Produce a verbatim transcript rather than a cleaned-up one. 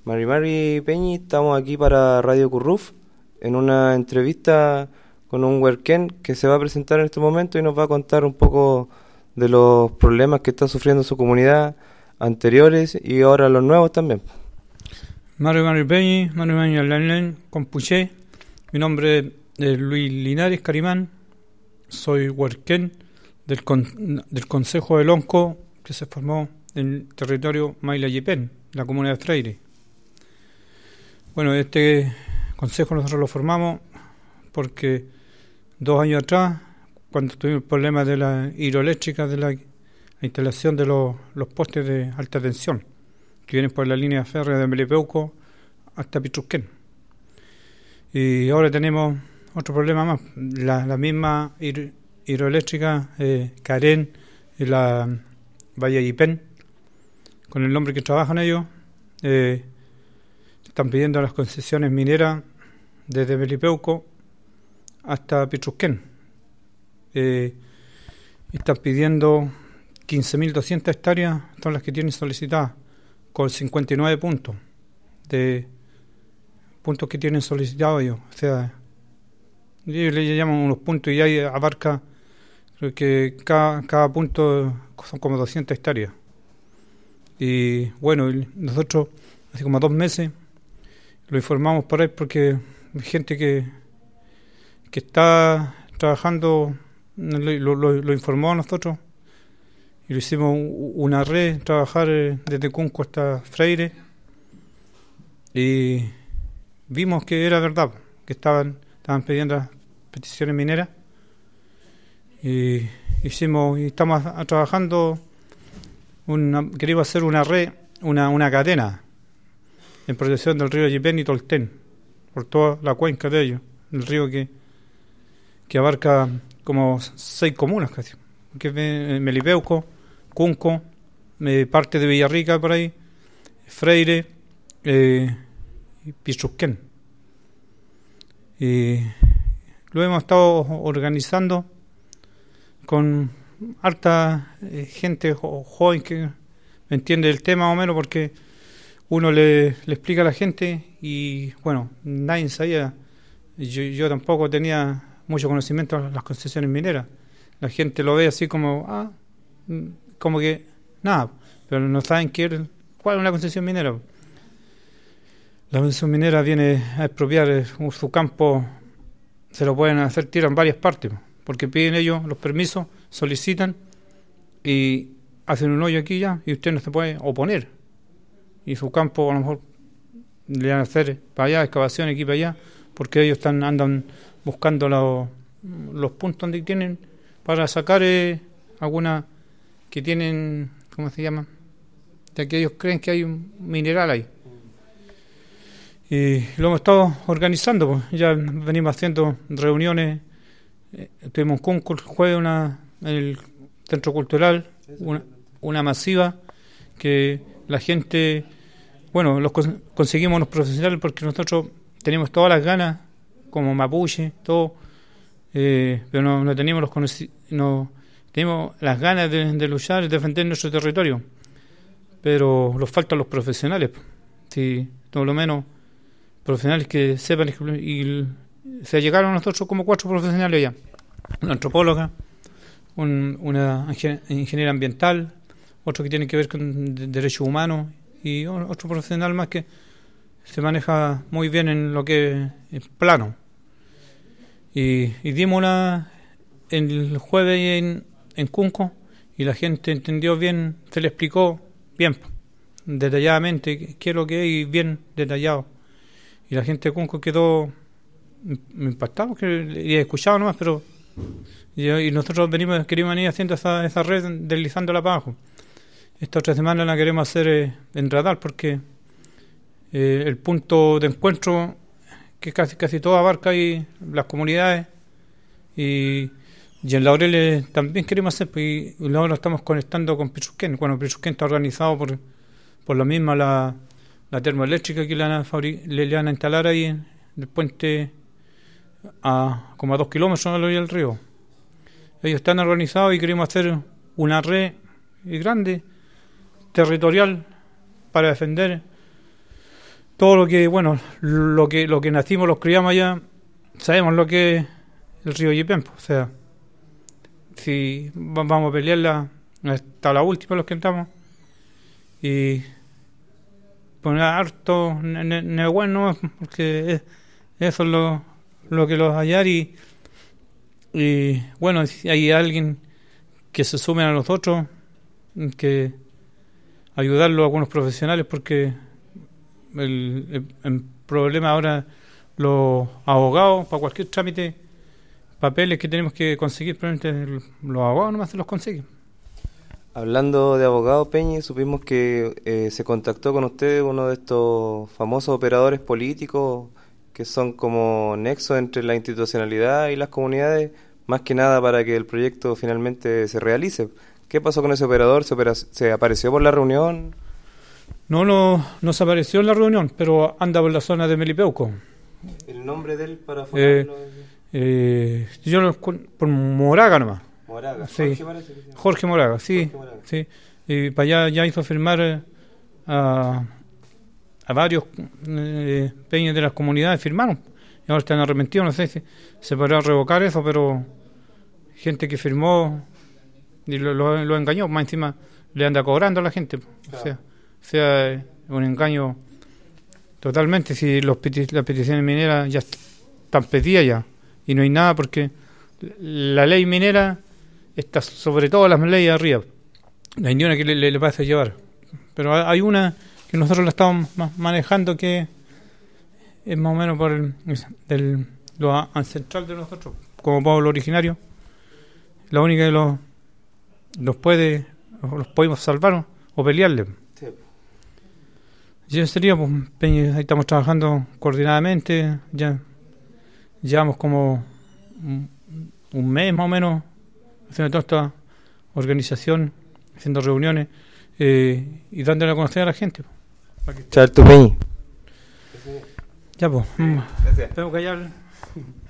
Mari Mari Peñi, estamos aquí para Radio Curruf en una entrevista con un huerquén que se va a presentar en este momento y nos va a contar un poco de los problemas que está sufriendo su comunidad anteriores y ahora los nuevos también. Mari Mari Peñi, Mari Mari Alain Compuché. Mi nombre es Luis Linares Carimán, soy huerquén del, con, del Consejo del Onco que se formó en el territorio Mayla-Yepén, la comuna de Freire. Bueno, este consejo nosotros lo formamos porque dos años atrás, cuando tuvimos el problema de la hidroeléctrica, de la, la instalación de los, los postes de alta tensión, que vienen por la línea férrea de Melipeuco hasta Pitrusquén. Y ahora tenemos otro problema más, la, la misma hidro, hidroeléctrica eh, Carén y la Valle Yipén, con el nombre que trabajan ellos, eh, están pidiendo las concesiones mineras desde Melipeuco hasta Pitrusquén. Eh, están pidiendo quince mil doscientas hectáreas, son las que tienen solicitadas, con cincuenta y nueve puntos de puntos que tienen solicitados ellos. O sea, ellos le llaman unos puntos y ahí abarca, creo que cada, cada punto son como doscientas hectáreas. Y bueno, nosotros hace como dos meses lo informamos por ahí porque hay gente que, que está trabajando, lo, lo, lo informó a nosotros y lo hicimos una red, trabajar desde Cunco hasta Freire, y vimos que era verdad, que estaban, estaban pidiendo las peticiones mineras, y hicimos, y estamos a, a trabajando, una, queríamos hacer una red, una, una cadena en protección del río Yipén y Toltén, por toda la cuenca de ellos, el río que, que abarca como seis comunas casi, que es Melipeuco, Cunco, eh, parte de Villarrica por ahí, Freire eh, y Pitrusquén. Y lo hemos estado organizando con harta eh, gente jo, joven que entiende el tema más o menos, porque uno le, le explica a la gente y bueno, nadie sabía, yo, yo tampoco tenía mucho conocimiento de las concesiones mineras. La gente lo ve así como, ah, como que nada, pero no saben qué, cuál es una concesión minera. La concesión minera viene a expropiar su campo, se lo pueden hacer tiro en varias partes, porque piden ellos los permisos, solicitan y hacen un hoyo aquí ya y usted no se puede oponer. Y su campo a lo mejor le van a hacer para allá, excavaciones aquí para allá, porque ellos están andan buscando los, los puntos donde tienen para sacar eh, alguna que tienen, ¿cómo se llama? Ya que ellos creen que hay un mineral ahí. Y lo hemos estado organizando, pues ya venimos haciendo reuniones, eh, tuvimos un concurso, jueves una, en el Centro Cultural, una, una masiva, que la gente, bueno, los cons- conseguimos los profesionales porque nosotros tenemos todas las ganas, como mapuche, todo, eh, pero no, no teníamos los conoci- no tenemos las ganas de, de luchar y defender nuestro territorio, pero nos faltan los profesionales, si por lo menos profesionales que sepan, y se llegaron a nosotros como cuatro profesionales ya, una antropóloga, un, una ingeniera ambiental, otro que tiene que ver con de, derechos humanos y otro profesional más que se maneja muy bien en lo que es plano. Y, y dimos una en el jueves en, en Cunco y la gente entendió bien, se le explicó bien, detalladamente qué es lo que es y bien detallado. Y la gente de Cunco quedó impactada porque le escuchaba nomás, pero y, y nosotros venimos queríamos venir haciendo esa, esa red, deslizándola para abajo. Esta otra semana la queremos hacer eh, en Radar porque eh, el punto de encuentro que casi casi todo abarca ahí las comunidades, y, y en Laureles también queremos hacer, pues, y luego nos estamos conectando con Pitrusquén. Bueno, Pitrusquén está organizado por por la misma la, la termoeléctrica que le van, a fabri- le, le van a instalar ahí en el puente a como a dos kilómetros a la orilla del río. Ellos están organizados y queremos hacer una red grande territorial para defender todo lo que, bueno, lo que lo que nacimos, los criamos allá, sabemos lo que es el río Yepempo. O sea, si vamos a pelearla hasta la última los que entramos y poner harto ne, ne, ne bueno, porque es, eso es lo, lo que los hallar y, y bueno, si hay alguien que se sumen a nosotros, que ayudarlo a algunos profesionales, porque el, el, el problema ahora, los abogados, para cualquier trámite, papeles que tenemos que conseguir, probablemente los abogados nomás se los consiguen. Hablando de abogados, Peñi, supimos que eh, se contactó con usted uno de estos famosos operadores políticos que son como nexos entre la institucionalidad y las comunidades, más que nada para que el proyecto finalmente se realice. ¿Qué pasó con ese operador? ¿Se, opera- se apareció por la reunión? No, no, no se apareció en la reunión, pero anda por la zona de Melipeuco. ¿El nombre de él para Eh, eh, yo lo, por Moraga nomás. Moraga, Sí. Jorge parece que se llama. Jorge Moraga, sí, Jorge Moraga. sí. Y para allá ya hizo firmar eh, a, a varios eh, peñas de las comunidades, firmaron. Y ahora están arrepentidos, no sé si se podrá revocar eso, pero gente que firmó y lo, lo, lo engañó, más encima le anda cobrando a la gente. O sea, o sea eh, un engaño totalmente. Si los peti- las peticiones mineras ya están pedidas ya y no hay nada, porque la ley minera está sobre todas las leyes arriba. No hay ni una que le, le, le pase a llevar. Pero hay una que nosotros la estamos ma- manejando que es más o menos por el, del, lo ancestral de nosotros, como pueblo originario. La única que los, los puede, o los podemos salvar o, o pelearle. Sí. Y eso sería, pues, Peña, ahí estamos trabajando coordinadamente, ya llevamos como un, un mes más o menos haciendo toda esta organización, haciendo reuniones eh, y dándole a conocer a la gente. Chao, tu Peñi. Ya, pues, mm, Gracias. tengo que hallar.